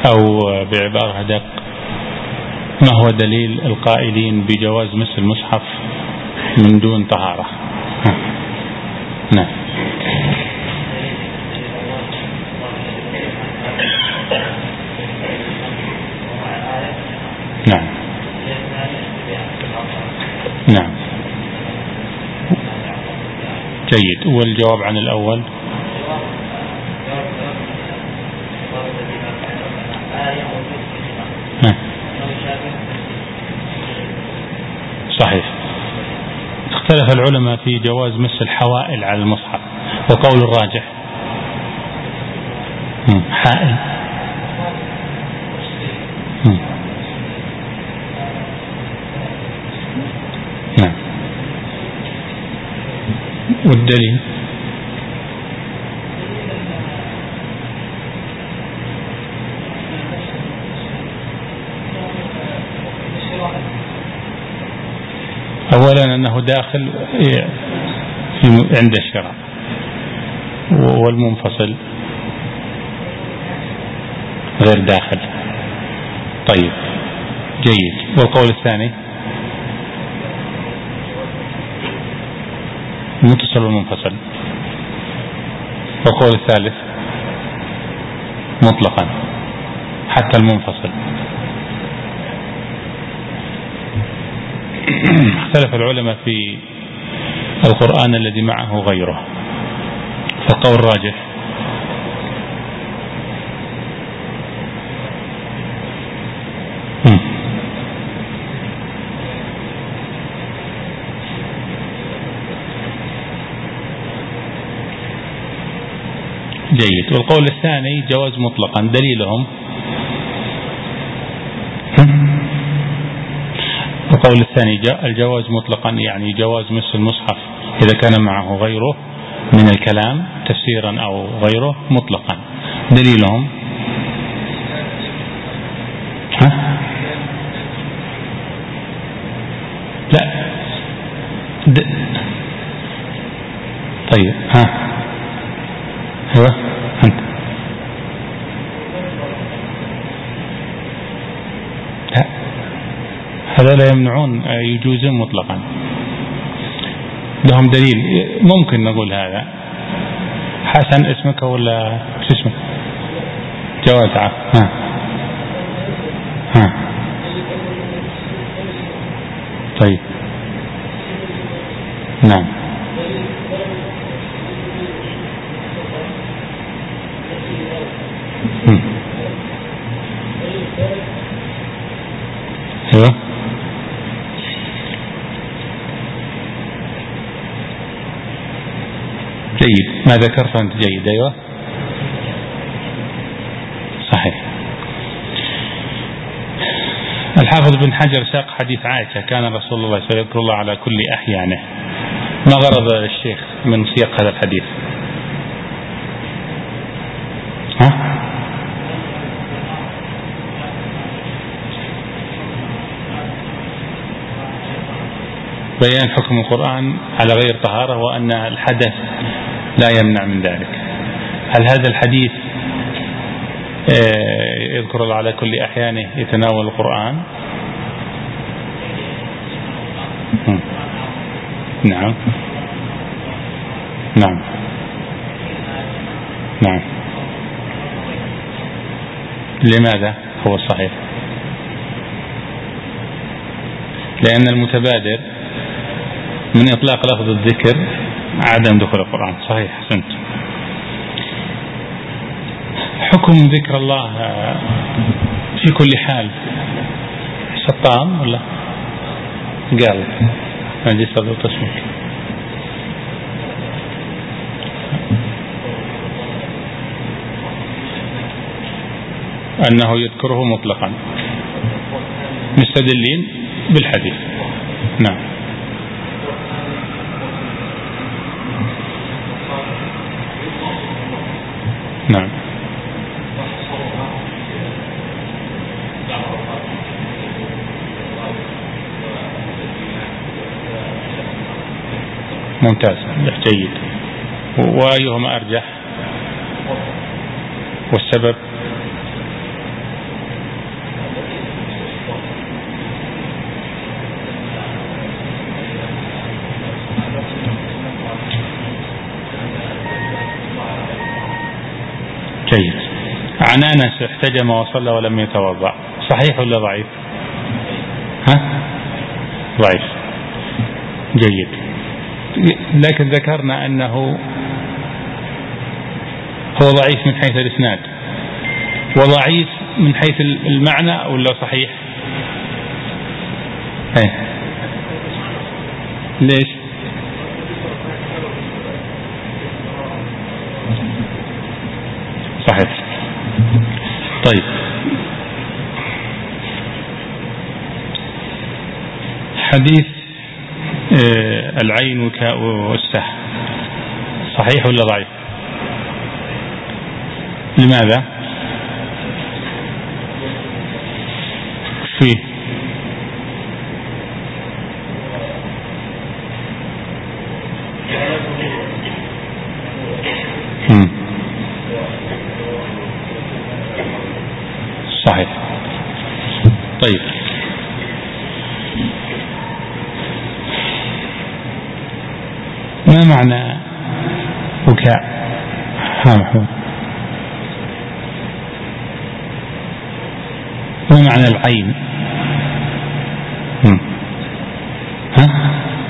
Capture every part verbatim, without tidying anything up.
أو بعبارة أدق، ما هو دليل القائلين بجواز مس المصحف من دون طهارة؟ نعم. نعم. نعم. جيد. والجواب عن الأول؟ صحيح. اختلف العلماء في جواز مس الحوائل على المصحف، وقول الراجح حائل. نعم. والدليل؟ أولا أنه داخل عند الشرع، والمنفصل غير داخل. طيب جيد. والقول الثاني؟ متصل والمنفصل. والقول الثالث؟ مطلقا حتى المنفصل. اختلف العلماء في القرآن الذي معه غيره، فالقول الراجح جيد. والقول الثاني جواز مطلقا. دليلهم؟ القول الثاني الجواز مطلقا، يعني جواز مس المصحف إذا كان معه غيره من الكلام تفسيرا أو غيره مطلقا. دليلهم؟ ها؟ لا د... طيب ها ايوه انت. لا هذا لا يمنعون، يجوزون مطلقا، لهم دليل. ممكن نقول هذا. حسن اسمك ولا شو اسمك؟ جواد. ها ها طيب. نعم. ايوه جيد. ما ذكرت أنت جيد. ايوه صحيح. الحافظ بن حجر ساق حديث عائشة كان رسول الله صلى الله عليه وسلم يذكر الله على كل أحيانه. ما غرض الشيخ من سياق هذا الحديث؟ ها؟ بيان حكم القرآن على غير طهارة، وأن الحدث لا يمنع من ذلك. هل هذا الحديث يذكر الله على كل أحيانه يتناول القرآن؟ نعم نعم نعم. لماذا هو الصحيح؟ لأن المتبادر من إطلاق لفظ الذكر عدم دخول القرآن. صحيح حسنت. حكم ذكر الله في كل حال سطام ولا قال نجي صدر تصميك أنه يذكره مطلقا مستدلين بالحديث. نعم. نعم. ممتاز جيد. وأيهما أرجح؟ والسبب؟ عن أنس احتجم وصلى ولم يتوضأ، صحيح ولا ضعيف؟ ها؟ ضعيف. جيد. لكن ذكرنا أنه هو ضعيف من حيث الإسناد وضعيف من حيث المعنى ولا صحيح؟ ايه ليش؟ صحيح. طيب، حديث آه العين والسه صحيح ولا ضعيف؟ لماذا؟ فيه مم. صحيح. طيب، ما معنى بكاء؟ ها محمود، ما معنى العين؟ ها؟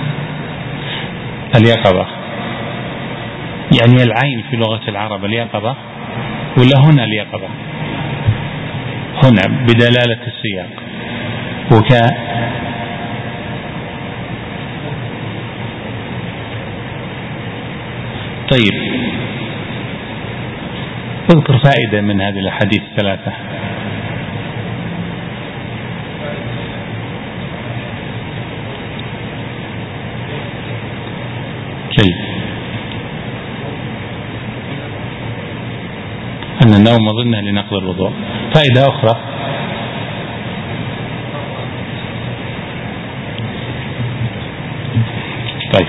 اليقظة، يعني العين في لغة العرب اليقظة ولا هنا اليقظة؟ هنا بدلالة السياق. بكاء طيب، اذكر فائدة من هذه الأحاديث الثلاثة. جيد. أن النوم ظنه لنقض الوضوء. فائدة أخرى، طيب،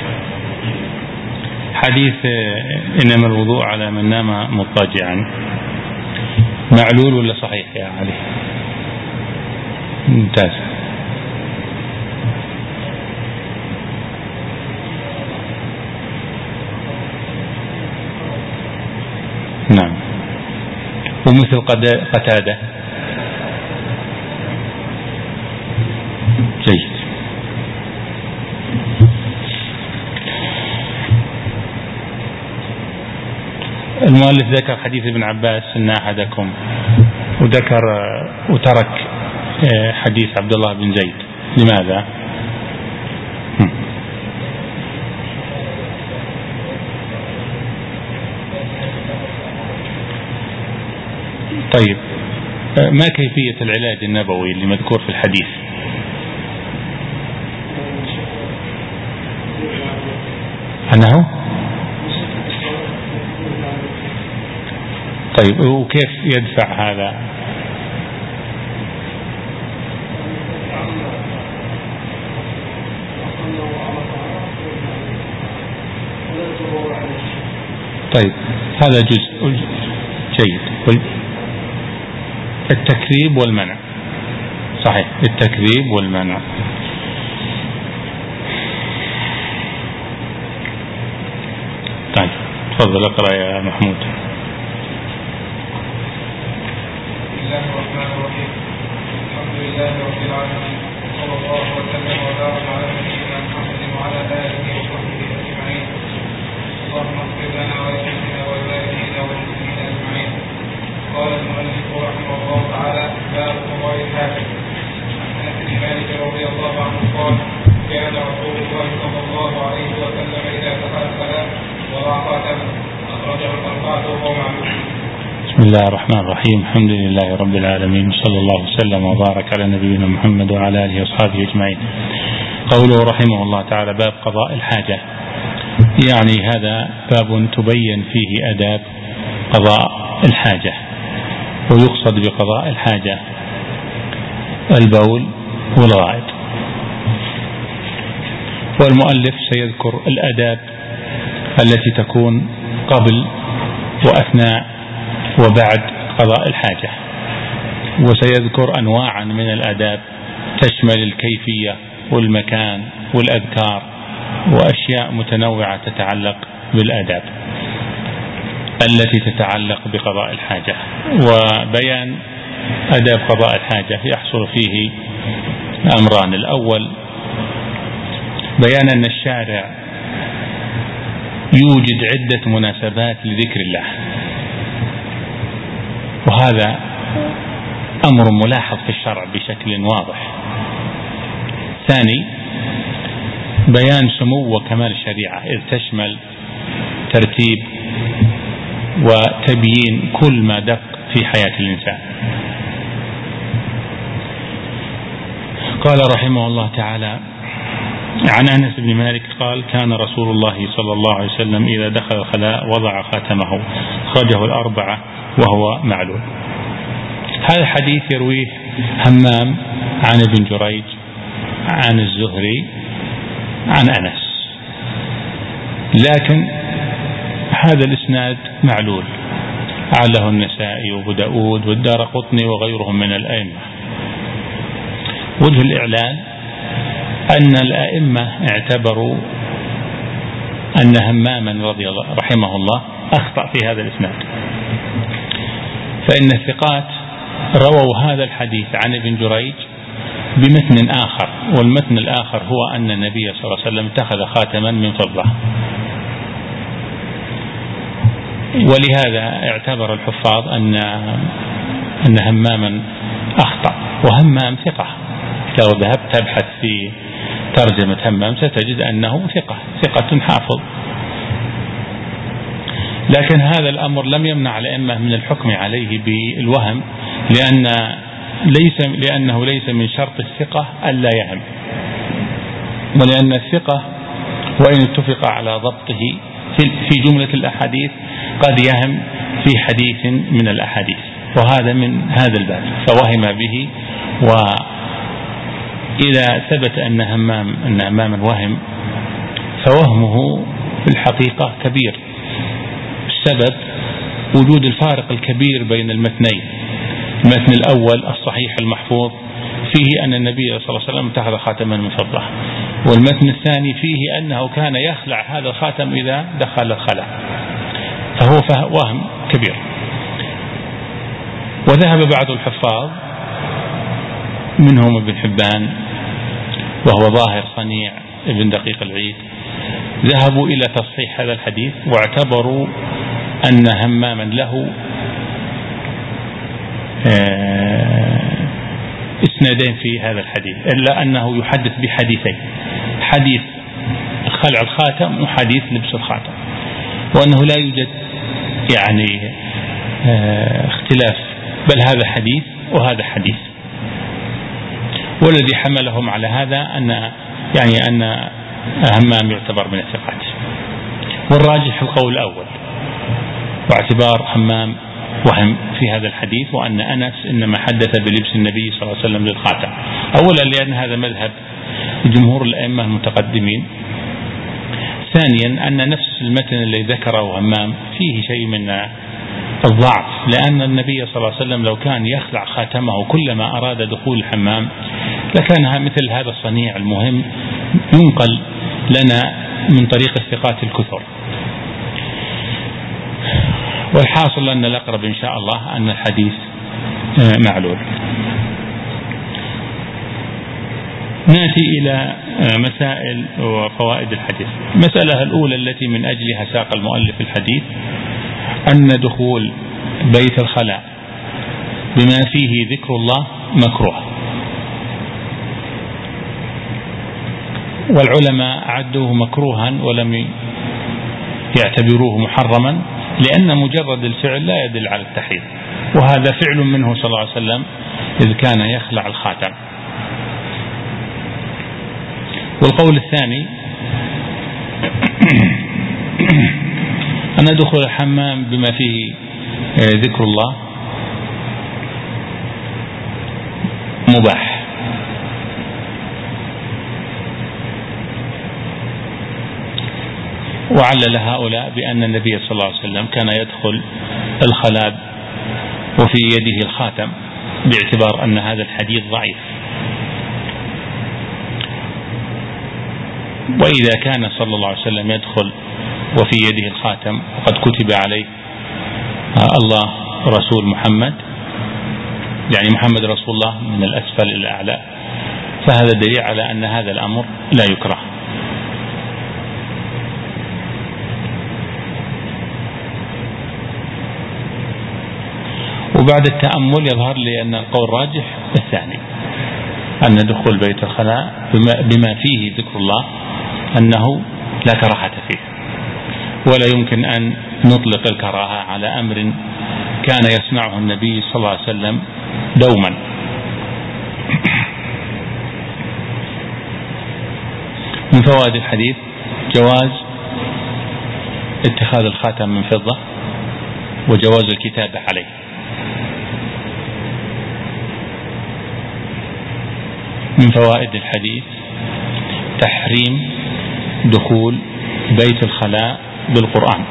حديث إنما الوضوء على من نام مضطجعا معلول ولا صحيح يا علي؟ ممتاز. نعم. ومثل قتادة. جيد. المؤلف ذكر حديث ابن عباس إن أحدكم، وذكر وترك حديث عبد الله بن زيد. لماذا؟ طيب، ما كيفية العلاج النبوي اللي مذكور في الحديث؟ أنه طيب، وكيف يدفع هذا؟ طيب، هذا جزء جيد. التكذيب والمنع، صحيح، التكذيب والمنع. طيب، تفضل اقرأ يا محمود. بسم الله الرحمن الرحيم. الحمد لله رب العالمين، صلى الله وسلم وبارك على نبينا محمد وعلى آله وصحبه أجمعين. اللهم اغفر لنا ولشيخنا والوالدين والمسلمين أجمعين. قال المؤلف رحمه الله تعالى: باب قضاء الحاجة. عن أنس بن مالك رضي الله عنه قال: كان رسول الله صلى الله عليه وسلم إذا دخل الصلاة وضع خاتمه أخرجه الأربعة وهو معلوم. بسم الله الرحمن الرحيم. الحمد لله رب العالمين، صلى الله وسلم وبارك على نبينا محمد وعلى آله وأصحابه أجمعين. قوله رحمه الله تعالى: باب قضاء الحاجة، يعني هذا باب تبين فيه آداب قضاء الحاجة. ويقصد بقضاء الحاجة البول والغائط. والمؤلف سيذكر الآداب التي تكون قبل وأثناء وبعد قضاء الحاجة، وسيذكر أنواعا من الآداب تشمل الكيفية والمكان والأذكار وأشياء متنوعة تتعلق بالآداب. التي تتعلق بقضاء الحاجة. وبيان أداب قضاء الحاجة يحصل فيه أمران: الأول بيان أن الشارع يوجد عدة مناسبات لذكر الله، وهذا أمر ملاحظ في الشرع بشكل واضح. ثاني بيان سمو وكمال الشريعة، إذ تشمل ترتيب وتبيين كل ما دق في حياة الإنسان. قال رحمه الله تعالى: عن أنس بن مالك قال: كان رسول الله صلى الله عليه وسلم إذا دخل الخلاء وضع خاتمه، أخرجه الأربعة وهو معلول. هذا الحديث يرويه همام عن ابن جريج عن الزهري عن أنس، لكن هذا الإسناد معلول، عله النسائي وابو داود والدارقطني وغيرهم من الأئمة. وجه الإعلان أن الأئمة اعتبروا أن هماما رضي الله رحمه الله أخطأ في هذا الإسناد، فإن الثقات رووا هذا الحديث عن ابن جريج بمتن آخر، والمتن الآخر هو أن النبي صلى الله عليه وسلم اتخذ خاتما من فضة. ولهذا اعتبر الحفاظ أن أن هماما أخطأ، وهمام ثقة. لو ذهبت تبحث في ترجمة همام ستجد أنه ثقة ثقة حافظ، لكن هذا الأمر لم يمنع الأئمة من الحكم عليه بالوهم، لأن ليس لأنه ليس من شرط الثقة ألا يهم، ولأن الثقة وإن اتفق على ضبطه في جملة الأحاديث قد يهم في حديث من الأحاديث، وهذا من هذا الباب، فوهم به. وإذا ثبت أن همام أن هماما وهم فوهمه في الحقيقة كبير، السبب وجود الفارق الكبير بين المتنين. المتن الأول الصحيح المحفوظ فيه أن النبي صلى الله عليه وسلم اتخذ خاتما من فضة، والمتن الثاني فيه أنه كان يخلع هذا الخاتم إذا دخل الخلاء، فهو وهم كبير. وذهب بعض الحفاظ منهم ابن حبان وهو ظاهر صنيع ابن دقيق العيد، ذهبوا إلى تصحيح هذا الحديث، واعتبروا أن هماما له اسنادين في هذا الحديث، إلا أنه يحدث بحديثين: حديث خلع الخاتم وحديث لبس الخاتم، وأنه لا يوجد يعني اختلاف، بل هذا حديث وهذا حديث. والذي حملهم على هذا أن يعني أن همام يعتبر من الثقات، والراجح القول الأول، واعتبار همام وهم في هذا الحديث، وأن أنس إنما حدث بلبس النبي صلى الله عليه وسلم للخاتم. أولا لأن هذا مذهب جمهور الأئمة المتقدمين. ثانيا أن نفس المتن الذي ذكره همام فيه شيء من الضعف، لأن النبي صلى الله عليه وسلم لو كان يخلع خاتمه كلما أراد دخول الحمام لكان مثل هذا الصنيع المهم ينقل لنا من طريق الثقات الكثر. والحاصل أن الأقرب إن شاء الله أن الحديث معلول. نأتي إلى مسائل وفوائد الحديث. المسألة الأولى التي من أجلها ساق المؤلف الحديث أن دخول بيت الخلاء بما فيه ذكر الله مكروه، والعلماء عدوه مكروها ولم يعتبروه محرما، لأن مجرد الفعل لا يدل على التحريم، وهذا فعل منه صلى الله عليه وسلم إذ كان يخلع الخاتم. والقول الثاني أن دخول الحمام بما فيه ذكر الله مباح، وعلل هؤلاء بأن النبي صلى الله عليه وسلم كان يدخل الخلاء وفي يده الخاتم، باعتبار أن هذا الحديث ضعيف. وإذا كان صلى الله عليه وسلم يدخل وفي يده الخاتم وقد كتب عليه الله رسول محمد، يعني محمد رسول الله من الأسفل إلى الأعلى، فهذا دليل على أن هذا الأمر لا يكره. وبعد التأمل يظهر لي أن القول الراجح الثاني، أن دخول بيت الخلاء بما فيه ذكر الله أنه لا كراهة فيه، ولا يمكن أن نطلق الكراهة على أمر كان يصنعه النبي صلى الله عليه وسلم دوما. من فوائد الحديث جواز اتخاذ الخاتم من فضة وجواز الكتابة عليه. من فوائد الحديث تحريم دخول بيت الخلاء بالقرآن،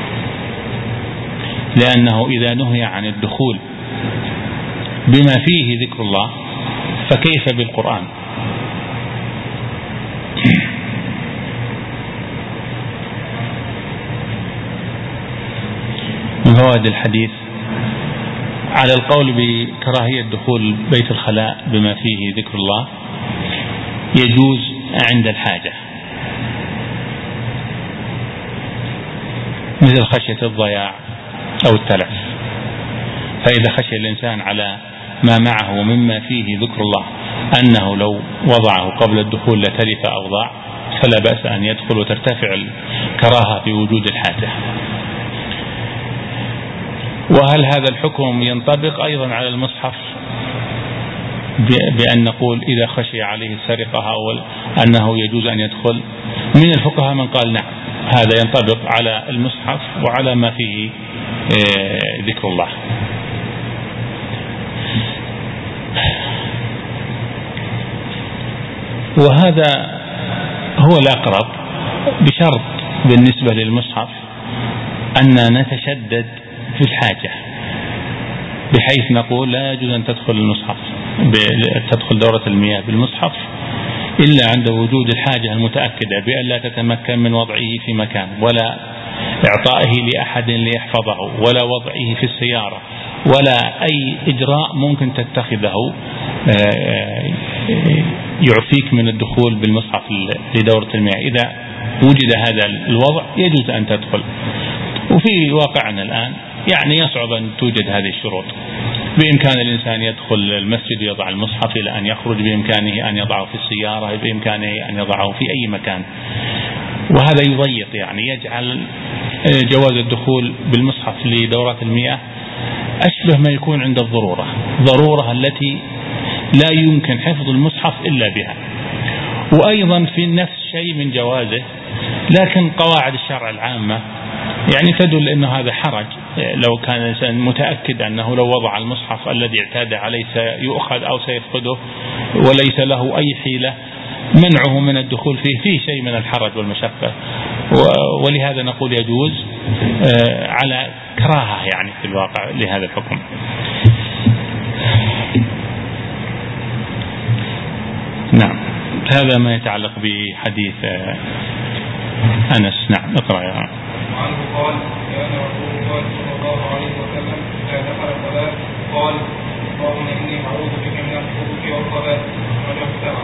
لأنه إذا نهي عن الدخول بما فيه ذكر الله فكيف بالقرآن؟ من فوائد الحديث على القول بكراهية دخول بيت الخلاء بما فيه ذكر الله يجوز عند الحاجة، مثل خشية الضياع أو التلف، فإذا خشي الإنسان على ما معه مما فيه ذكر الله أنه لو وضعه قبل الدخول لتلف أو ضاع فلا بأس أن يدخل وترتفع الكراهة في وجود الحاجة. وهل هذا الحكم ينطبق أيضا على المصحف بأن نقول إذا خشي عليه السرقة أو أنه يجوز أن يدخل؟ من الفقهاء من قال نعم، هذا ينطبق على المصحف وعلى ما فيه ذكر الله. وهذا هو الأقرب، بشرط بالنسبة للمصحف أن نتشدد في الحاجة، بحيث نقول لا يجوز أن تدخل المصحف تدخل دورة المياه بالمصحف إلا عند وجود الحاجة المتأكدة بأن لا تتمكن من وضعه في مكان، ولا إعطائه لأحد ليحفظه، ولا وضعه في السيارة، ولا أي إجراء ممكن تتخذه يعفيك من الدخول بالمصحف لدورة المياه. إذا وجد هذا الوضع يجوز أن تدخل. وفي واقعنا الآن يعني يصعب أن توجد هذه الشروط، بإمكان الإنسان يدخل المسجد يضع المصحف إلى أن يخرج، بإمكانه أن يضعه في السيارة، بإمكانه أن يضعه في أي مكان، وهذا يضيق يعني يجعل جواز الدخول بالمصحف لدورات المياه أشبه ما يكون عند الضرورة، ضرورة التي لا يمكن حفظ المصحف إلا بها. وأيضا في نفس شيء من جوازه، لكن قواعد الشرع العامة يعني تدل أنه هذا حرج، لو كان الإنسان متأكد أنه لو وضع المصحف الذي اعتاد عليه سيؤخذ أو سيفقده وليس له أي حيلة، منعه من الدخول فيه فيه شيء من الحرج والمشقة، ولهذا نقول يجوز على كراهة يعني في الواقع لهذا الحكم. نعم، هذا ما يتعلق بحديث أنس. نعم، اقرأ يا رب. عنه قال كان رسول الله صلى الله عليه وسلم إذا دخل الصلاة قال اللهم إني أعوذ بك من الخبث والخبث والخبث.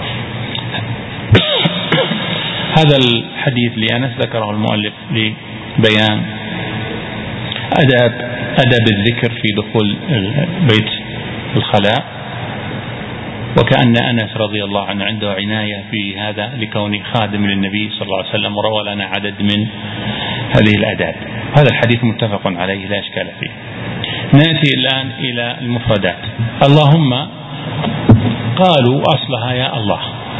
هذا الحديث لأنس ذكره المؤلف لبيان أداب أداب الذكر في دخول بيت الخلاء، وكأن أنس رضي الله عنه عنده عناية في هذا لكونه خادم للنبي صلى الله عليه وسلم، وروى لنا عدد من هذه الأداب. هذا الحديث متفق عليه لا إشكال فيه. نأتي الآن إلى المفردات. اللهم قالوا أصلها يا الله،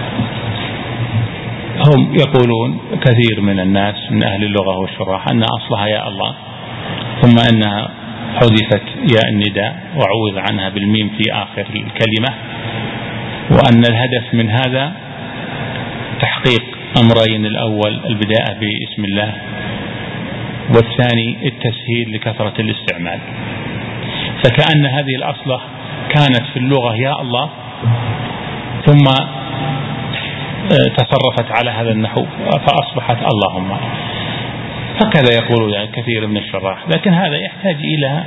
هم يقولون كثير من الناس من أهل اللغة والشراح أن أصلها يا الله، ثم أنها حذفت ياء النداء وعوض عنها بالميم في آخر الكلمة، وأن الهدف من هذا تحقيق أمرين: الأول البداءة باسم الله، والثاني التسهيل لكثرة الاستعمال. فكأن هذه الأصلة كانت في اللغة يا الله، ثم تصرفت على هذا النحو فأصبحت اللهم. هكذا يقول يعني كثير من الشراح، لكن هذا يحتاج إلى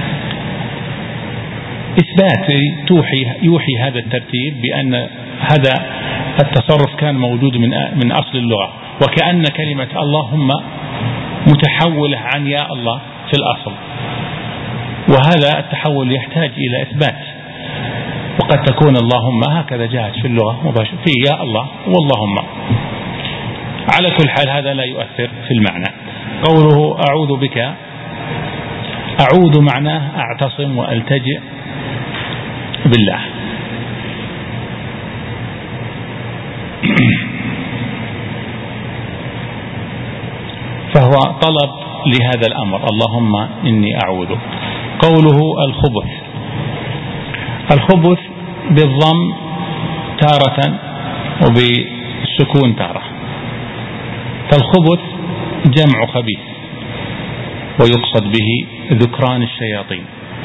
إثبات توحي يوحي هذا الترتيب بأن هذا التصرف كان موجود من من أصل اللغة، وكأن كلمة اللهم متحولة عن يا الله في الأصل، وهذا التحول يحتاج إلى إثبات. وقد تكون اللهم هكذا جاءت في اللغة مباشرة في يا الله واللهم. على كل حال هذا لا يؤثر في المعنى. قوله أعوذ بك، أعوذ معناه أعتصم وألتجئ بالله. فهو طلب لهذا الأمر، اللهم إني أعوذ. قوله الخبث، الخبث بالضم تارة وبالسكون تارة. فالخبث جمع خبيث، ويقصد به ذكران الشياطين.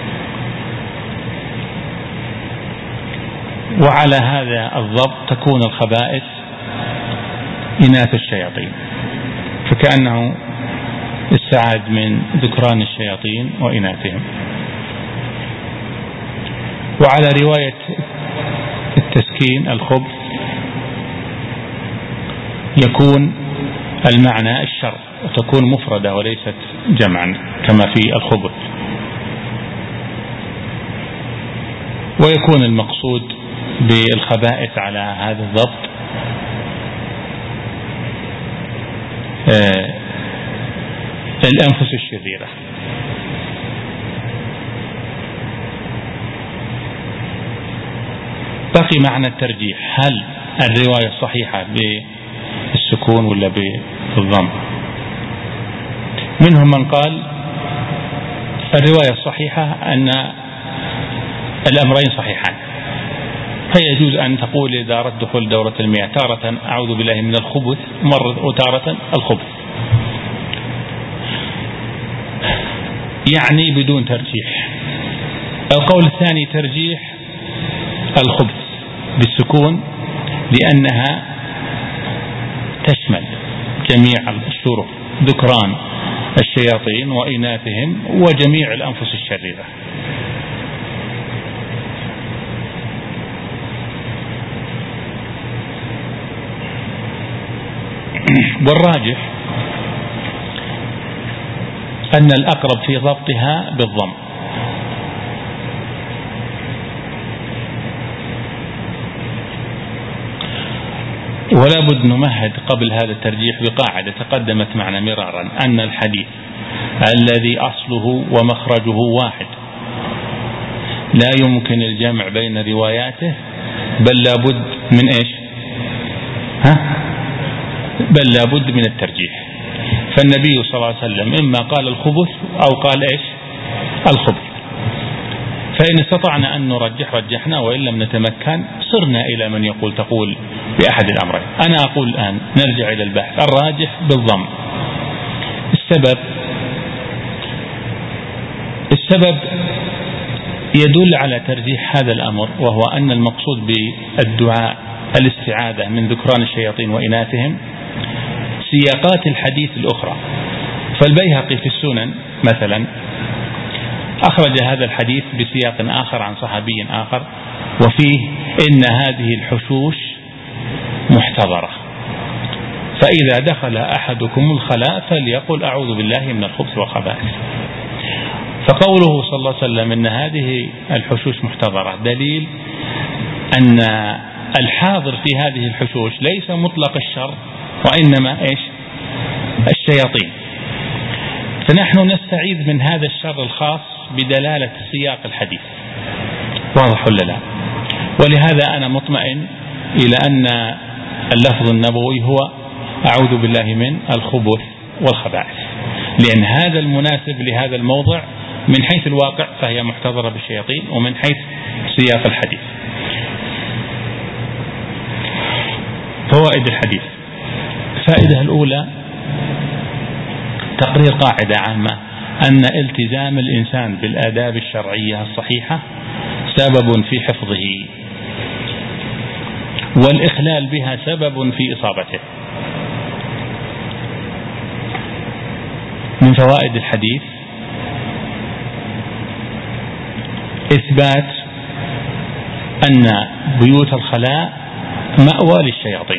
وعلى هذا الضبط تكون الخبائث إناث الشياطين، فكأنه استعاذ من ذكران الشياطين وإناثهم. وعلى رواية التسكين الخبث يكون المعنى الشر، وتكون مفردة وليست جمعا كما في الخبث. ويكون المقصود بالخبائث على هذا الضبط آه الأنفس الشريرة. بقي معنى الترجيح، هل الرواية الصحيحة بالسكون ولا بالضم؟ منهم من قال الرواية الصحيحة أن الأمرين صحيحان، فيجوز أن تقول إذا أردت دخول دورة المياه تارة أعوذ بالله من الخبث مرة وتارة الخبث، يعني بدون ترجيح. القول الثاني ترجيح الخبث بالسكون، لأنها تشمل جميع الشرور، ذكران الشياطين وإناثهم وجميع الأنفس الشريرة. والراجح أن الأقرب في ضبطها بالضم. ولا بد نمهد قبل هذا الترجيح بقاعدة تقدمت معنا مرارا، أن الحديث الذي أصله ومخرجه واحد لا يمكن الجمع بين رواياته، بل لا بد من إيش؟ ها؟ بل لا بد من الترجيح. فالنبي صلى الله عليه وسلم إما قال الخبث أو قال إيش؟ الخبث. فإن استطعنا أن نرجح رجحنا، وإن لم نتمكن صرنا إلى من يقول تقول بأحد الأمرين. أنا أقول الآن نرجع إلى البحث، الراجح بالضم. السبب السبب يدل على ترجيح هذا الأمر، وهو أن المقصود بالدعاء الاستعاذة من ذكران الشياطين وإناثهم سياقات الحديث الأخرى. فالبيهقي في السنن مثلا أخرج هذا الحديث بسياق آخر عن صحابي آخر، وفيه إن هذه الحشوش محتضرة، فإذا دخل أحدكم الخلاء فليقل أعوذ بالله من الخبث والخبائث. فقوله صلى الله عليه وسلم إن هذه الحشوش محتضرة دليل أن الحاضر في هذه الحشوش ليس مطلق الشر، وإنما إيش؟ الشياطين. فنحن نستعيذ من هذا الشر الخاص بدلالة سياق الحديث. واضح ولا لا؟ ولهذا أنا مطمئن إلى أن اللفظ النبوي هو أعوذ بالله من الخبث والخبائث، لأن هذا المناسب لهذا الموضع من حيث الواقع، فهي محتضرة بالشياطين، ومن حيث سياق الحديث. فوائد الحديث: الفائدة الأولى تقرير قاعدة عامة، أن التزام الإنسان بالآداب الشرعية الصحيحة سبب في حفظه، والإخلال بها سبب في إصابته. من فوائد الحديث إثبات أن بيوت الخلاء مأوى للشياطين.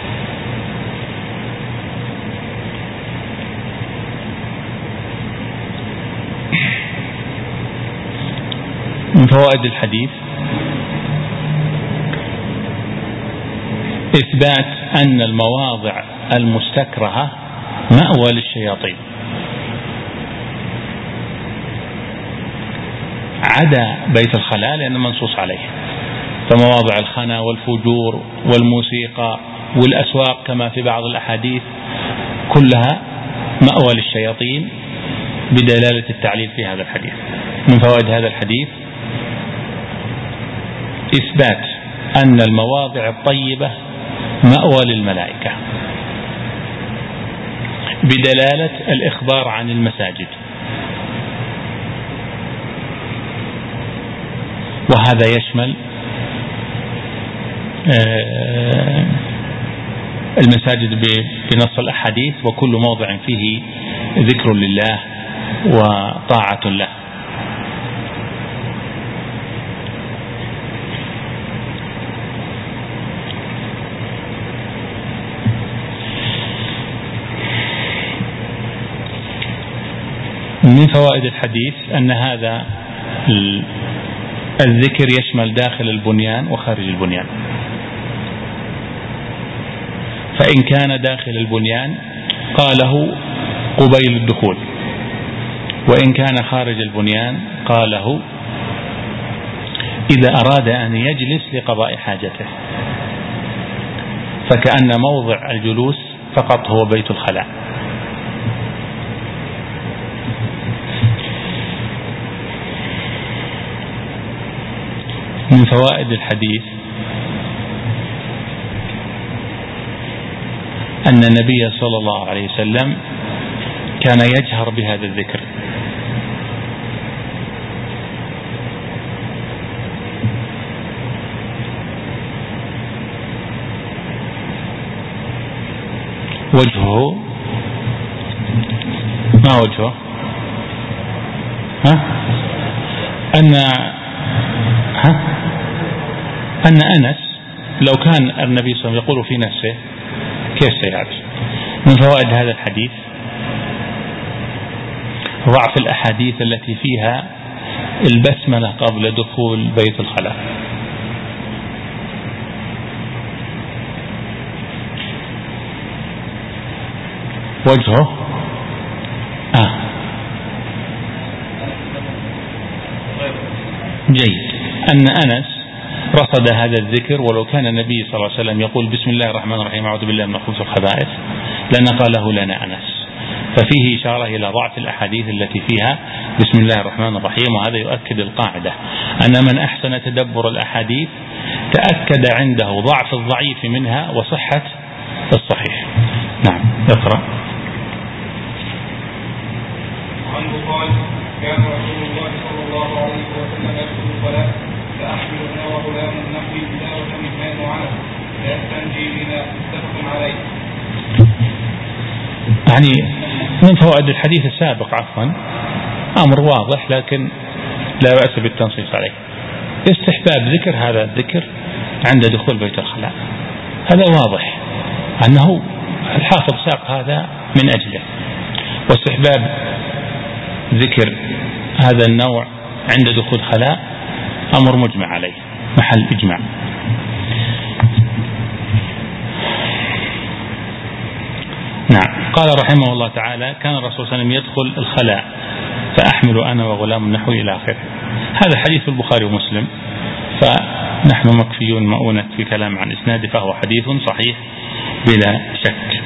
من فوائد الحديث إثبات أن المواضع المستكرهة مأوى للشياطين عدا بيت الخلاء لأنه منصوص عليه، فمواضع الخنا والفجور والموسيقى والأسواق كما في بعض الأحاديث كلها مأوى للشياطين بدلالة التعليل في هذا الحديث. من فوائد هذا الحديث إثبات أن المواضع الطيبة مأوى للملائكة بدلالة الإخبار عن المساجد، وهذا يشمل المساجد بنص الأحاديث وكل موضع فيه ذكر لله وطاعة له. من فوائد الحديث أن هذا الذكر يشمل داخل البنيان وخارج البنيان، فإن كان داخل البنيان قاله قبيل الدخول، وإن كان خارج البنيان قاله إذا أراد أن يجلس لقضاء حاجته، فكأن موضع الجلوس فقط هو بيت الخلاء. من فوائد الحديث أن النبي صلى الله عليه وسلم كان يجهر بهذا الذكر، وجهه ما وجهه ها أن ها أن أنس لو كان النبي صلى الله عليه وسلم يقول في نفسه كيف سيعرف. من فوائد هذا الحديث ضعف الأحاديث التي فيها البسملة قبل دخول بيت الخلاء. وجهه آه. جيد أن أنس رصد هذا الذكر، ولو كان النبي صلى الله عليه وسلم يقول بسم الله الرحمن الرحيم أعوذ بالله من الخبث والخبائث لنقاله لنا أنس، ففيه إشارة إلى ضعف الأحاديث التي فيها بسم الله الرحمن الرحيم. وهذا يؤكد القاعدة أن من أحسن تدبر الأحاديث تأكد عنده ضعف الضعيف منها وصحة الصحيح. نعم اقرأ. عنه قال كان رسول الله صلى الله عليه وسلم يدخل الصلاة فأحمل أنا وغلام نحوي بداوة مكان وعنب فيستنجي بنا متفق عليه. يعني من فوائد الحديث السابق عفوا أمر واضح لكن لا بأس بالتنصيص عليه، استحباب ذكر هذا الذكر عند دخول بيت الخلاء، هذا واضح أنه الحافظ ساق هذا من أجله، واستحباب ذكر هذا النوع عند دخول خلاء أمر مجمع عليه محل إجماع. نعم. قال رحمه الله تعالى كان الرسول صلى الله عليه وسلم يدخل الخلاء فأحمل أنا وغلام نحوي إلى آخره. هذا حديث البخاري ومسلم، فنحن مكفيون مؤونة في كلام عن إسناده، فهو حديث صحيح بلا شك.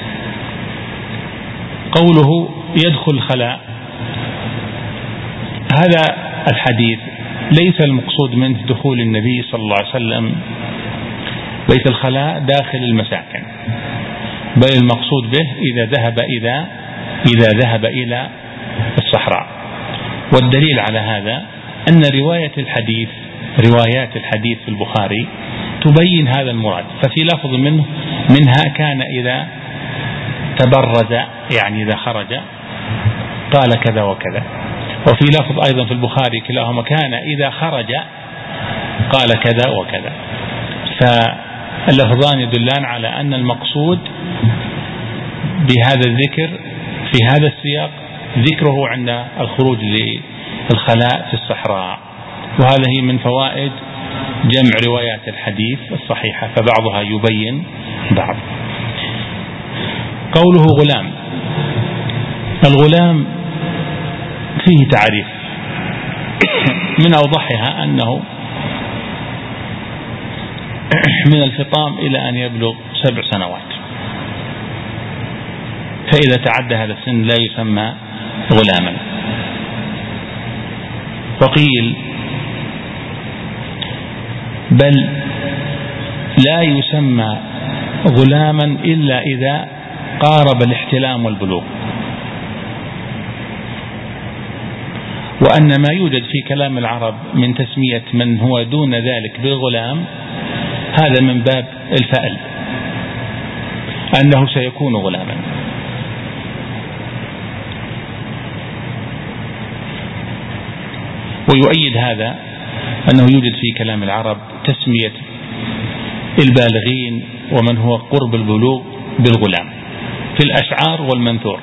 قوله يدخل الخلاء، هذا الحديث ليس المقصود منه دخول النبي صلى الله عليه وسلم بيت الخلاء داخل المساكن، بل المقصود به إذا ذهب إذا إذا ذهب إلى الصحراء. والدليل على هذا أن رواية الحديث روايات الحديث في البخاري تبين هذا المراد، ففي لفظ منه منها كان إذا تبرز يعني إذا خرج قال كذا وكذا. وفي لفظ أيضا في البخاري كلاهما كان إذا خرج قال كذا وكذا. فاللفظان يدلان على أن المقصود بهذا الذكر في هذا السياق ذكره عند الخروج للخلاء في الصحراء. وهذه من فوائد جمع روايات الحديث الصحيحة، فبعضها يبين بعض. قوله غلام، الغلام فيه تعريف من أوضحها أنه من الفطام إلى أن يبلغ سبع سنوات، فإذا تعدى هذا السن لا يسمى غلاما. وقيل بل لا يسمى غلاما إلا إذا قارب الاحتلام والبلوغ، وأن ما يوجد في كلام العرب من تسمية من هو دون ذلك بالغلام هذا من باب الفأل، أنه سيكون غلاما. ويؤيد هذا أنه يوجد في كلام العرب تسمية البالغين ومن هو قرب البلوغ بالغلام في الأشعار والمنثور،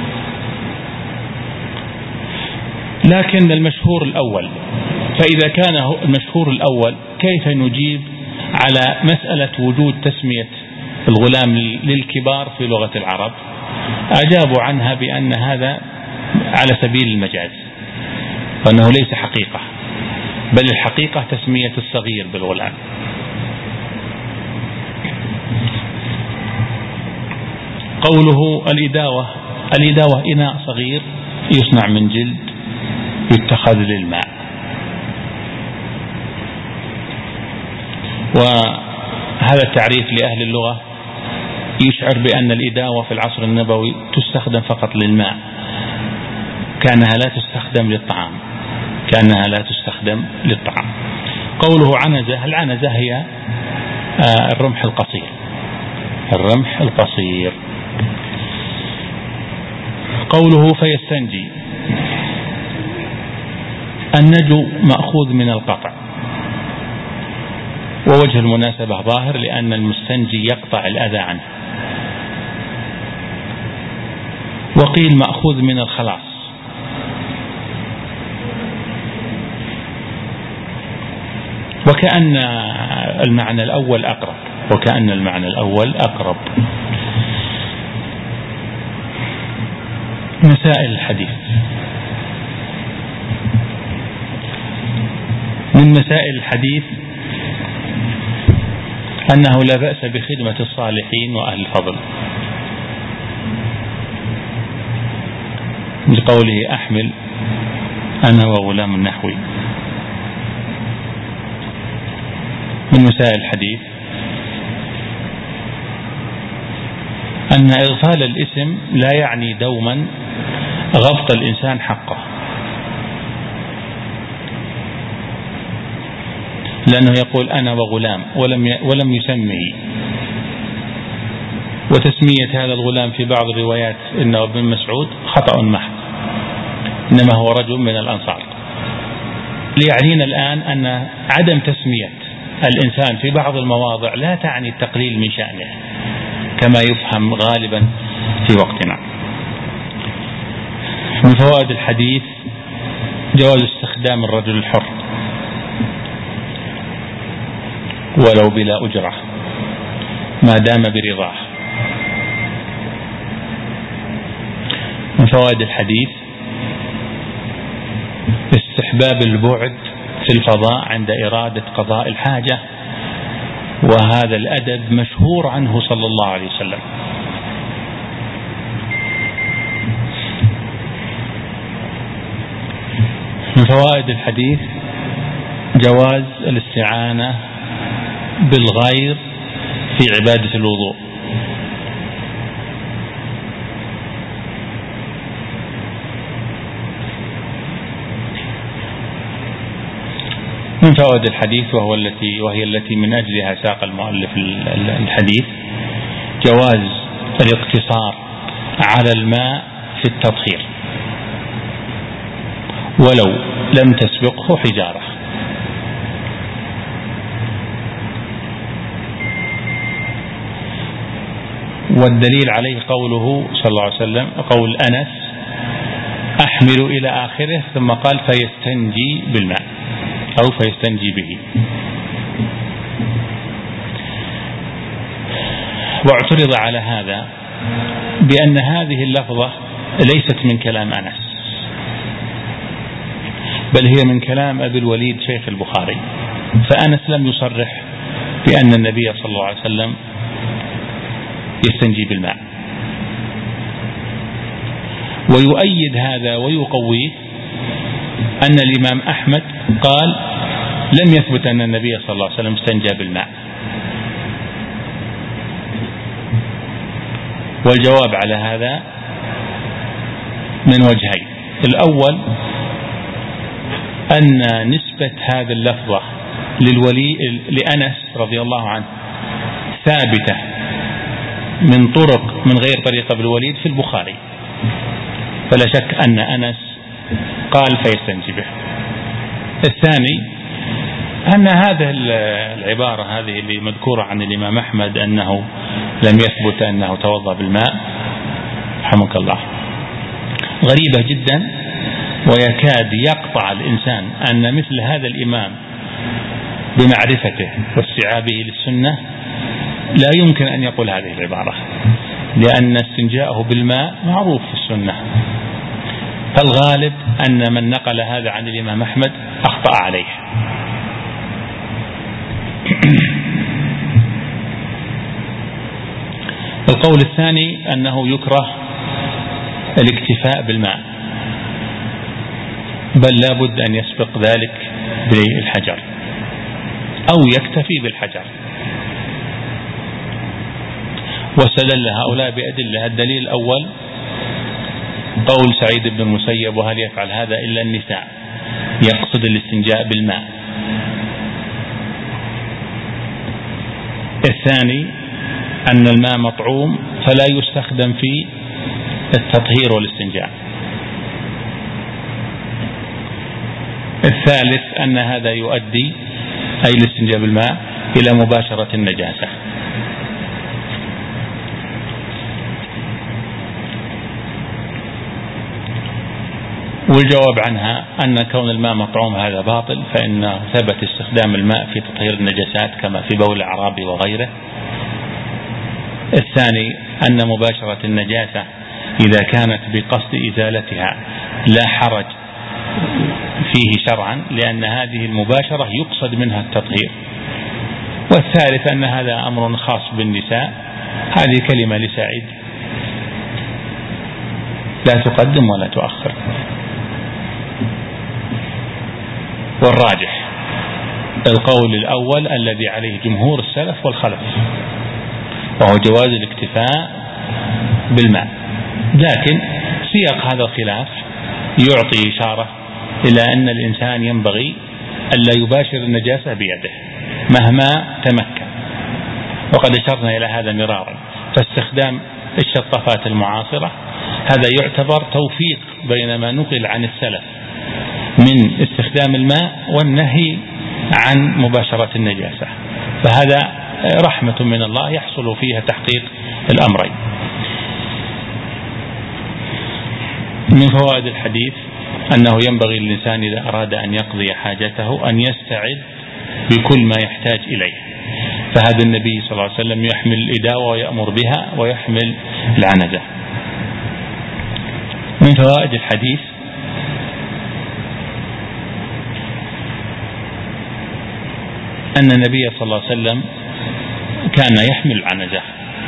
لكن المشهور الأول. فإذا كان المشهور الأول كيف نجيب على مسألة وجود تسمية الغلام للكبار في لغة العرب؟ أجابوا عنها بأن هذا على سبيل المجاز، وأنه ليس حقيقة، بل الحقيقة تسمية الصغير بالغلام. قوله الإداوة، الإداوة إناء صغير يصنع من جلد يتخذ للماء. وهذا التعريف لأهل اللغة يشعر بأن الإداوة في العصر النبوي تستخدم فقط للماء، كأنها لا تستخدم للطعام، كأنها لا تستخدم للطعام. قوله عنزة، العنزة هي الرمح القصير، الرمح القصير. قوله فيستنجي، النجو مأخوذ من القطع، ووجه المناسبة ظاهر لأن المستنجي يقطع الأذى عنه. وقيل مأخوذ من الخلاص. وكأن المعنى الأول أقرب، وكأن المعنى الأول أقرب. مسائل الحديث. من مسائل الحديث أنه لا بأس بخدمة الصالحين وأهل الفضل، لقوله أحمل أنا وغلام نحوي. من مسائل الحديث أن إغفال الاسم لا يعني دوما غبط الإنسان حقه، لأنه يقول أنا وغلام ولم ولم يسمه. وتسمية هذا الغلام في بعض الروايات إنه ابن مسعود خطأ محض، إنما هو رجل من الأنصار. ليعنينا الآن أن عدم تسمية الإنسان في بعض المواضع لا تعني التقليل من شأنه كما يفهم غالبا في وقتنا. من فوائد الحديث جواز استخدام الرجل الحر ولو بلا أجرة ما دام برضاه. من فوائد الحديث استحباب البعد في الفضاء عند إرادة قضاء الحاجة، وهذا الأدب مشهور عنه صلى الله عليه وسلم. من فوائد الحديث جواز الاستعانة بالغير في عبادة الوضوء. من فوائد الحديث وهو التي وهي التي من أجلها ساق المؤلف الحديث جواز الاقتصار على الماء في التطهير، ولو لم تسبقه حجارة. والدليل عليه قوله صلى الله عليه وسلم، قول أنس: أحمل إلى آخره، ثم قال: فيستنجي بالماء أو فيستنجي به. واعترض على هذا بأن هذه اللفظة ليست من كلام أنس، بل هي من كلام أبي الوليد شيخ البخاري، فأنس لم يصرح بأن النبي صلى الله عليه وسلم يستنجي بالماء. ويؤيد هذا ويقويه أن الإمام أحمد قال: لم يثبت أن النبي صلى الله عليه وسلم استنجى بالماء. والجواب على هذا من وجهين: الأول أن نسبة هذا اللفظة للولي لأنس رضي الله عنه ثابتة من طرق من غير طريق ابن الوليد في البخاري، فلا شك أن أنس قال فيستنجي به. الثاني أن هذه العبارة هذه اللي مذكورة عن الإمام أحمد أنه لم يثبت أنه توضأ بالماء رحمك الله غريبة جدا، ويكاد يقطع الإنسان أن مثل هذا الإمام بمعرفته واستيعابه للسنة لا يمكن أن يقول هذه العبارة، لأن استنجاءه بالماء معروف في السنة. فالغالب أن من نقل هذا عن الإمام أحمد أخطأ عليه. القول الثاني أنه يكره الاكتفاء بالماء، بل لا بد أن يسبق ذلك بالحجر أو يكتفي بالحجر. واستدل هؤلاء بأدلة. الدليل الأول قول سعيد بن المسيب: وهل يفعل هذا إلا النساء، يقصد الاستنجاء بالماء. الثاني أن الماء مطعوم فلا يستخدم في التطهير والاستنجاء. الثالث أن هذا يؤدي، أي الاستنجاء بالماء، إلى مباشرة النجاسة. والجواب عنها أن كون الماء مطعوم هذا باطل، فإن ثبت استخدام الماء في تطهير النجاسات كما في بول الأعراب وغيره. الثاني أن مباشرة النجاسة إذا كانت بقصد إزالتها لا حرج فيه شرعا، لأن هذه المباشرة يقصد منها التطهير. والثالث أن هذا أمر خاص بالنساء. هذه كلمة لسعيد لا تقدم ولا تؤخر. والراجح القول الأول الذي عليه جمهور السلف والخلف، وهو جواز الاكتفاء بالماء. لكن سياق هذا الخلاف يعطي إشارة إلى أن الإنسان ينبغي ألا يباشر النجاسة بيده مهما تمكن، وقد أشرنا إلى هذا مرارا. فاستخدام الشطافات المعاصرة هذا يعتبر توفيق بين ما نقل عن السلف من استخدام الماء والنهي عن مباشرة النجاسة، فهذا رحمة من الله يحصل فيها تحقيق الأمرين. من فوائد الحديث أنه ينبغي للإنسان إذا أراد أن يقضي حاجته أن يستعد بكل ما يحتاج إليه، فهذا النبي صلى الله عليه وسلم يحمل الإداوة ويأمر بها ويحمل العنزة. من فوائد الحديث أن النبي صلى الله عليه وسلم كان يحمل العنزة،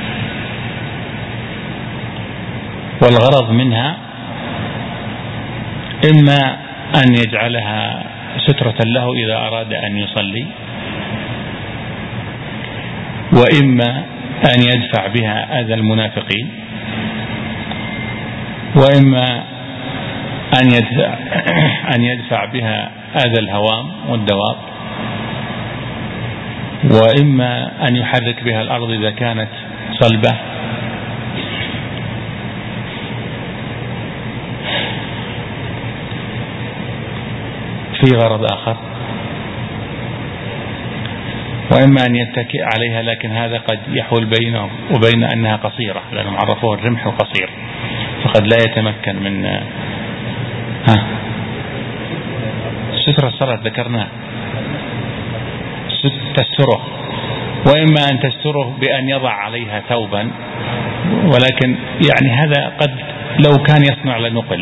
والغرض منها إما أن يجعلها سترة له إذا أراد أن يصلي، وإما أن يدفع بها أذى المنافقين، وإما أن يدفع, أن يدفع بها أذى الهوام والدواب، وإما أن يحرك بها الأرض إذا كانت صلبة. في غرض آخر، وإما أن يتكئ عليها، لكن هذا قد يحول بينه وبين أنها قصيرة، لأنهم عرفوه الرمح قصير، فقد لا يتمكن من ها ستر الصلاة ذكرناه تستره، وإما أن تستره بأن يضع عليها ثوبا، ولكن يعني هذا قد لو كان يصنع لنقل.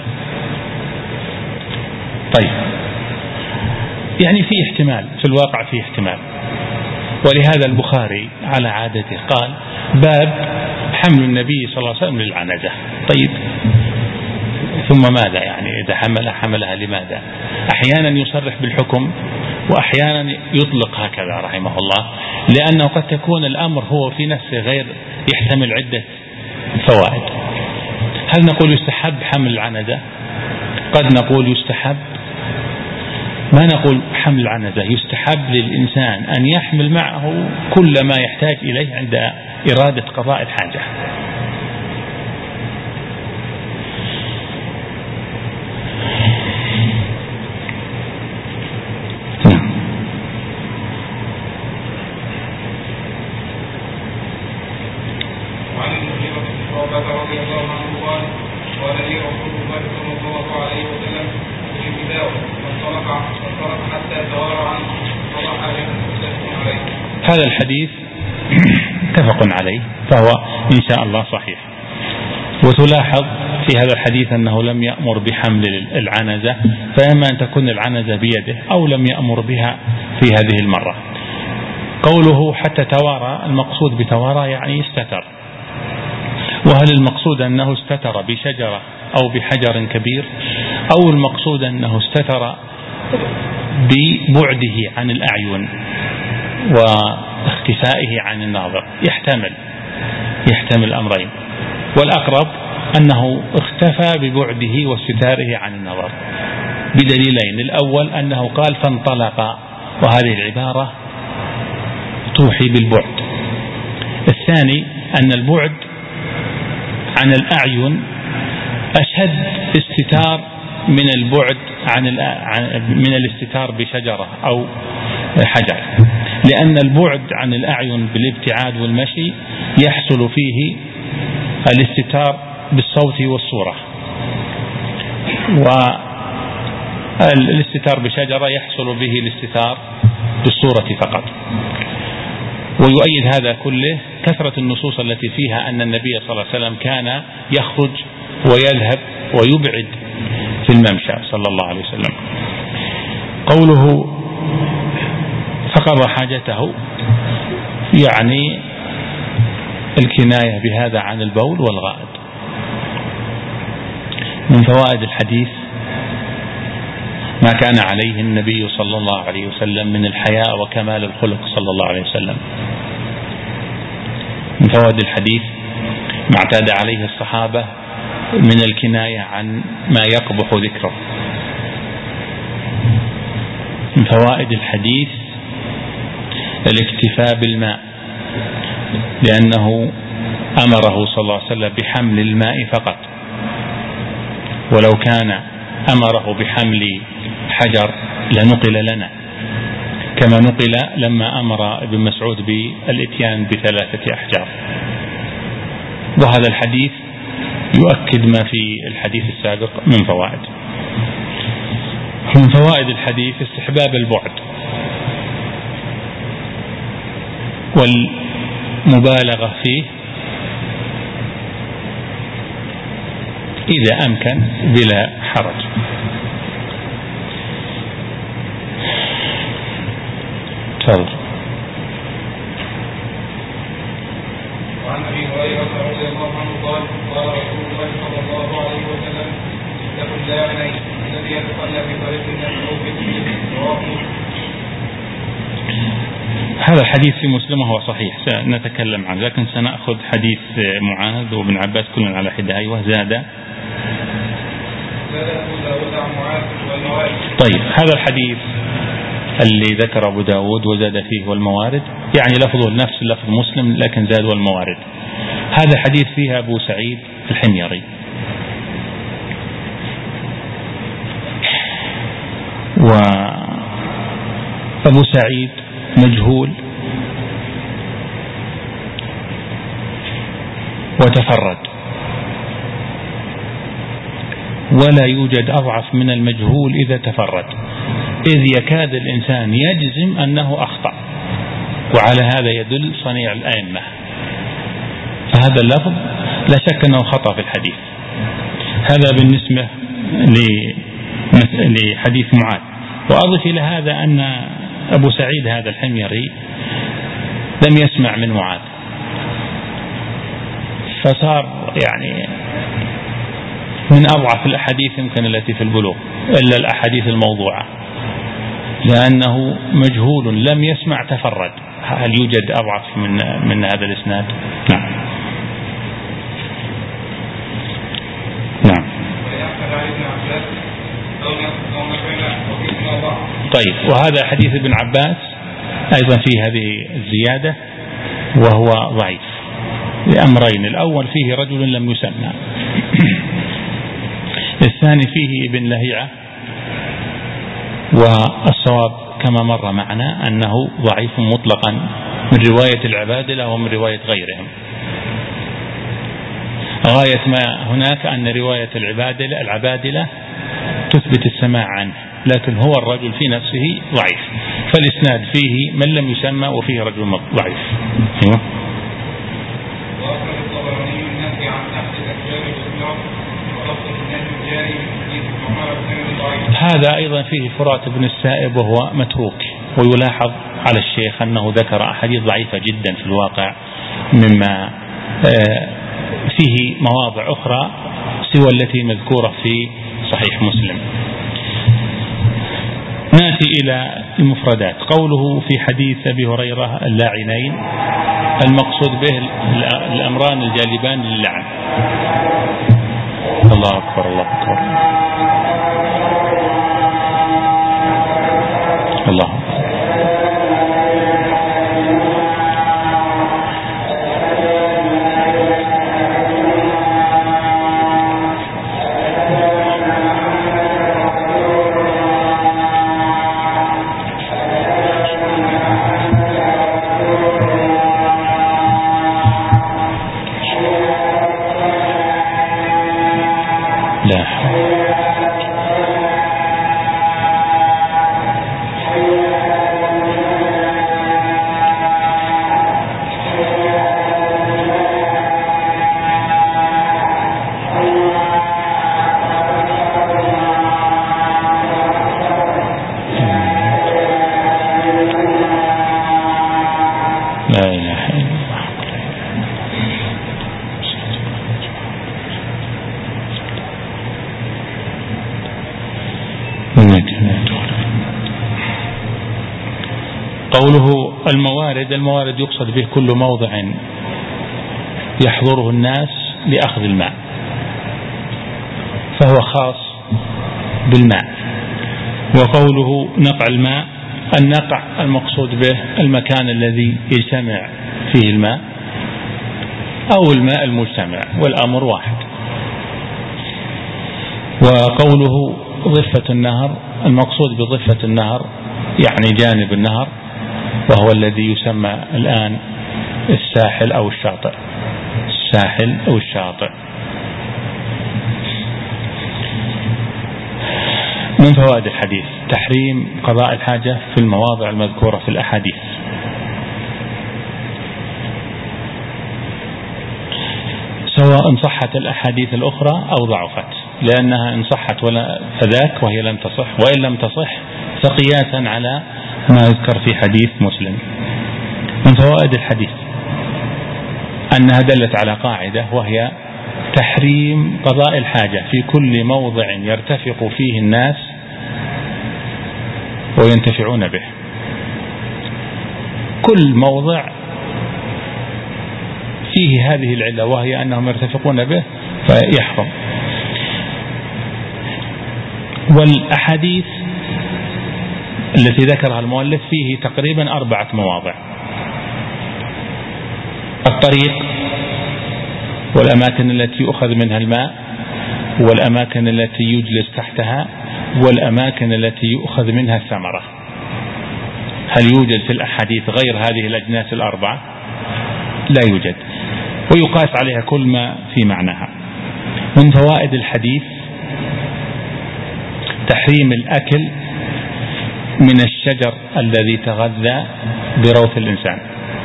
طيب يعني في احتمال، في الواقع في احتمال، ولهذا البخاري على عادته قال باب حمل النبي صلى الله عليه وسلم للعنزة. طيب ثم ماذا يعني إذا حملها حملها لماذا؟ أحيانا يصرح بالحكم وأحيانا يطلق هكذا رحمه الله، لأنه قد تكون الأمر هو في نفسه غير يحتمل عدة فوائد. هل نقول يستحب حمل العنزة؟ قد نقول يستحب، ما نقول حمل العنزة، يستحب للإنسان أن يحمل معه كل ما يحتاج إليه عند إرادة قضاء الحاجة. هذا الحديث متفق عليه فهو إن شاء الله صحيح. وتلاحظ في هذا الحديث أنه لم يأمر بحمل العنزة، فإما أن تكون العنزة بيده أو لم يأمر بها في هذه المرة. قوله حتى توارى، المقصود بتوارى يعني استتر، وهل المقصود أنه استتر بشجرة أو بحجر كبير، أو المقصود أنه استتر ببعده عن الأعين واختفائه عن الناظر؟ يحتمل يحتمل أمرين، والأقرب أنه اختفى ببعده واستتاره عن النظر بدليلين. الأول أنه قال فانطلق، وهذه العبارة توحي بالبعد. الثاني أن البعد عن الأعين أشد استتار من البعد عن من الاستتار بشجرة أو حجر، لأن البعد عن الأعين بالابتعاد والمشي يحصل فيه الاستتار بالصوت والصورة، والاستتار بشجرة يحصل به الاستتار بالصورة فقط. ويؤيد هذا كله كثرة النصوص التي فيها أن النبي صلى الله عليه وسلم كان يخرج ويذهب ويبعد في الممشى صلى الله عليه وسلم. قوله فقضى حاجته يعني الكناية بهذا عن البول والغائط. من فوائد الحديث ما كان عليه النبي صلى الله عليه وسلم من الحياء وكمال الخلق صلى الله عليه وسلم. من فوائد الحديث ما اعتاد عليه الصحابة من الكناية عن ما يقبح ذكره. من فوائد الحديث الاكتفاء بالماء، لأنه أمره صلى الله عليه وسلم بحمل الماء فقط، ولو كان أمره بحمل حجر لنقل لنا، كما نقل لما أمر ابن مسعود بالإتيان بثلاثة أحجار. وهذا الحديث يؤكد ما في الحديث السابق من فوائد. من فوائد الحديث استحباب البعد والمبالغة فيه إذا أمكن بلا حرج. تفضل. وعن أبي هريرة رضي الله عنه قال قال رسول الله صلى الله عليه وسلم لكم لا يعنيش الذي يتخلى في طريق الناس أو في الدين. هذا الحديث في مسلم وهو صحيح، سنتكلم عنه، لكن سنأخذ حديث معاذ وابن عباس كل على حدة. أيوة زاد طيب. هذا الحديث اللي ذكر أبو داود وزاد فيه والموارد، يعني لفظه نفس لفظ مسلم لكن زاد والموارد. هذا حديث فيها أبو سعيد الحميري، و أبو سعيد مجهول وتفرد، ولا يوجد أضعف من المجهول إذا تفرد، إذ يكاد الإنسان يجزم أنه أخطأ، وعلى هذا يدل صنيع الأئمة. فهذا اللفظ لا شك أنه خطأ في الحديث. هذا بالنسبة لحديث معاذ. وأضف إلى هذا أن أبو سعيد هذا الحميري لم يسمع من معاذ، فصار يعني من أضعف الأحاديث يمكن التي في البلوغ، إلا الأحاديث الموضوعة، لأنه مجهول لم يسمع تفرد. هل يوجد أضعف من من هذا الإسناد؟ نعم. نعم. طيب، وهذا حديث ابن عباس أيضا فيه هذه الزيادة وهو ضعيف لأمرين: الأول فيه رجل لم يسمى، الثاني فيه ابن لهيعة، والصواب كما مر معنا أنه ضعيف مطلقا من رواية العبادلة ومن رواية غيرهم. غاية ما هناك أن رواية العبادلة, العبادلة تثبت السماع عنه، لكن هو الرجل في نفسه ضعيف، فالإسناد فيه من لم يسمى وفيه رجل ضعيف. هذا أيضا فيه فرات بن السائب وهو متروك، ويلاحظ على الشيخ أنه ذكر أحاديث ضعيفة جدا في الواقع، مما فيه مواضع أخرى سوى التي مذكورة في صحيح مسلم. نأتي إلى المفردات. قوله في حديث أبي هريرة اللاعنين، المقصود به الأمران الجالبان للعن. الله أكبر، الله أكبر، الله أكبر. قوله الموارد، الموارد يقصد به كل موضع يحضره الناس لأخذ الماء، فهو خاص بالماء. وقوله نقع الماء، النقع المقصود به المكان الذي يجتمع فيه الماء أو الماء المجتمع، والأمر واحد. وقوله ضفة النهر، المقصود بضفة النهر يعني جانب النهر، وهو الذي يسمى الآن الساحل أو الشاطئ، الساحل أو الشاطئ. من فوائد الحديث تحريم قضاء الحاجة في المواضع المذكورة في الأحاديث. سواء إن صحت الأحاديث الأخرى أو ضعفت، لأنها إن صحت ولا فذاك وهي لم تصح، وإن لم تصح فقياسا على ما يذكر في حديث مسلم. من فوائد الحديث أنها دلت على قاعدة، وهي تحريم قضاء الحاجة في كل موضع يرتفق فيه الناس وينتفعون به. كل موضع فيه هذه العلة، وهي أنهم يرتفقون به فيحرم. والأحاديث التي ذكرها المؤلف فيه تقريبا أربعة مواضع: الطريق، والأماكن التي يؤخذ منها الماء، والأماكن التي يجلس تحتها، والأماكن التي يؤخذ منها الثمرة. هل يوجد في الأحاديث غير هذه الأجناس الأربعة؟ لا يوجد، ويقاس عليها كل ما في معناها. من فوائد الحديث تحريم الأكل من الشجر الذي تغذى بروث الإنسان،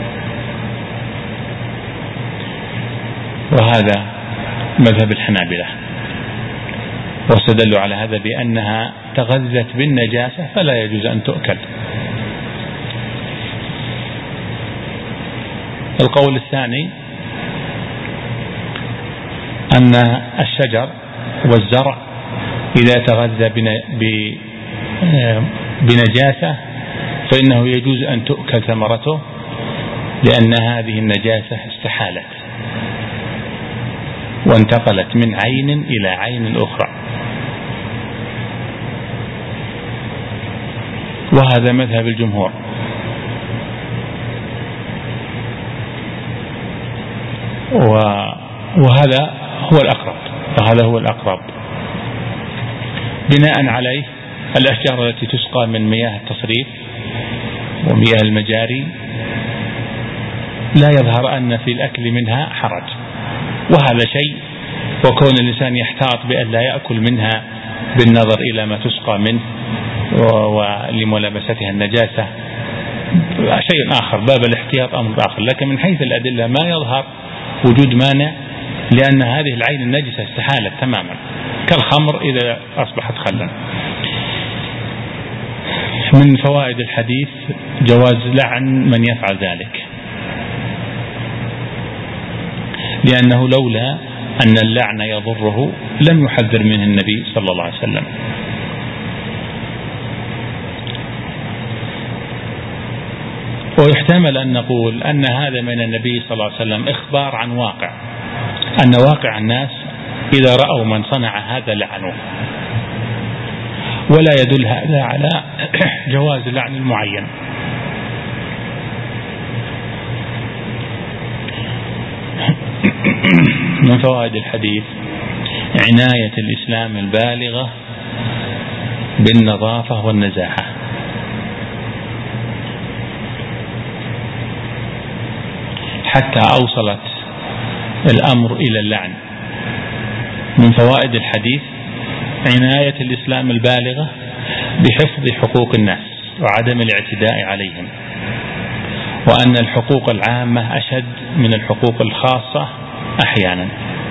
وهذا مذهب الحنابلة، واستدلوا على هذا بأنها تغذت بالنجاسة فلا يجوز أن تؤكل. القول الثاني أن الشجر والزرع إذا تغذى بنجاسة فإنه يجوز أن تؤكل ثمرته، لأن هذه النجاسة استحالت وانتقلت من عين إلى عين أخرى، وهذا مذهب الجمهور. وهذا هو الأقرب وهذا هو الأقرب. بناء عليه الأشجار التي تسقى من مياه التصريف ومياه المجاري لا يظهر أن في الأكل منها حرج، وهذا شيء، وكون الإنسان يحتاط بأن لا يأكل منها بالنظر إلى ما تسقى منه ولملابستها النجاسة شيء آخر، باب الاحتياط أمر آخر. لكن من حيث الأدلة ما يظهر وجود مانع، لأن هذه العين النجسة استحالت تماما، كالخمر إذا أصبحت خلا. من فوائد الحديث جواز لعن من يفعل ذلك، لأنه لولا أن اللعن يضره لم يحذر منه النبي صلى الله عليه وسلم. ويحتمل أن نقول أن هذا من النبي صلى الله عليه وسلم إخبار عن واقع، أن واقع الناس إذا رأوا من صنع هذا لعنوه، ولا يدل هذا على جواز لعن المعين. من فوائد الحديث عناية الإسلام البالغة بالنظافة والنزاهة، حتى أوصلت الأمر إلى اللعن. من فوائد الحديث عناية الإسلام البالغة بحفظ حقوق الناس وعدم الاعتداء عليهم، وأن الحقوق العامة أشد من الحقوق الخاصة أحيانا.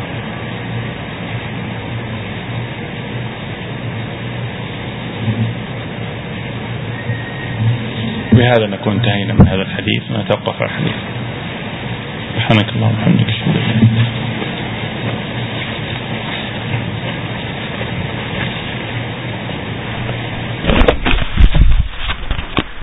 بهذا نكون انتهينا من هذا الحديث، ونتوقف على الحديث. سبحانك اللهم وبحمدك.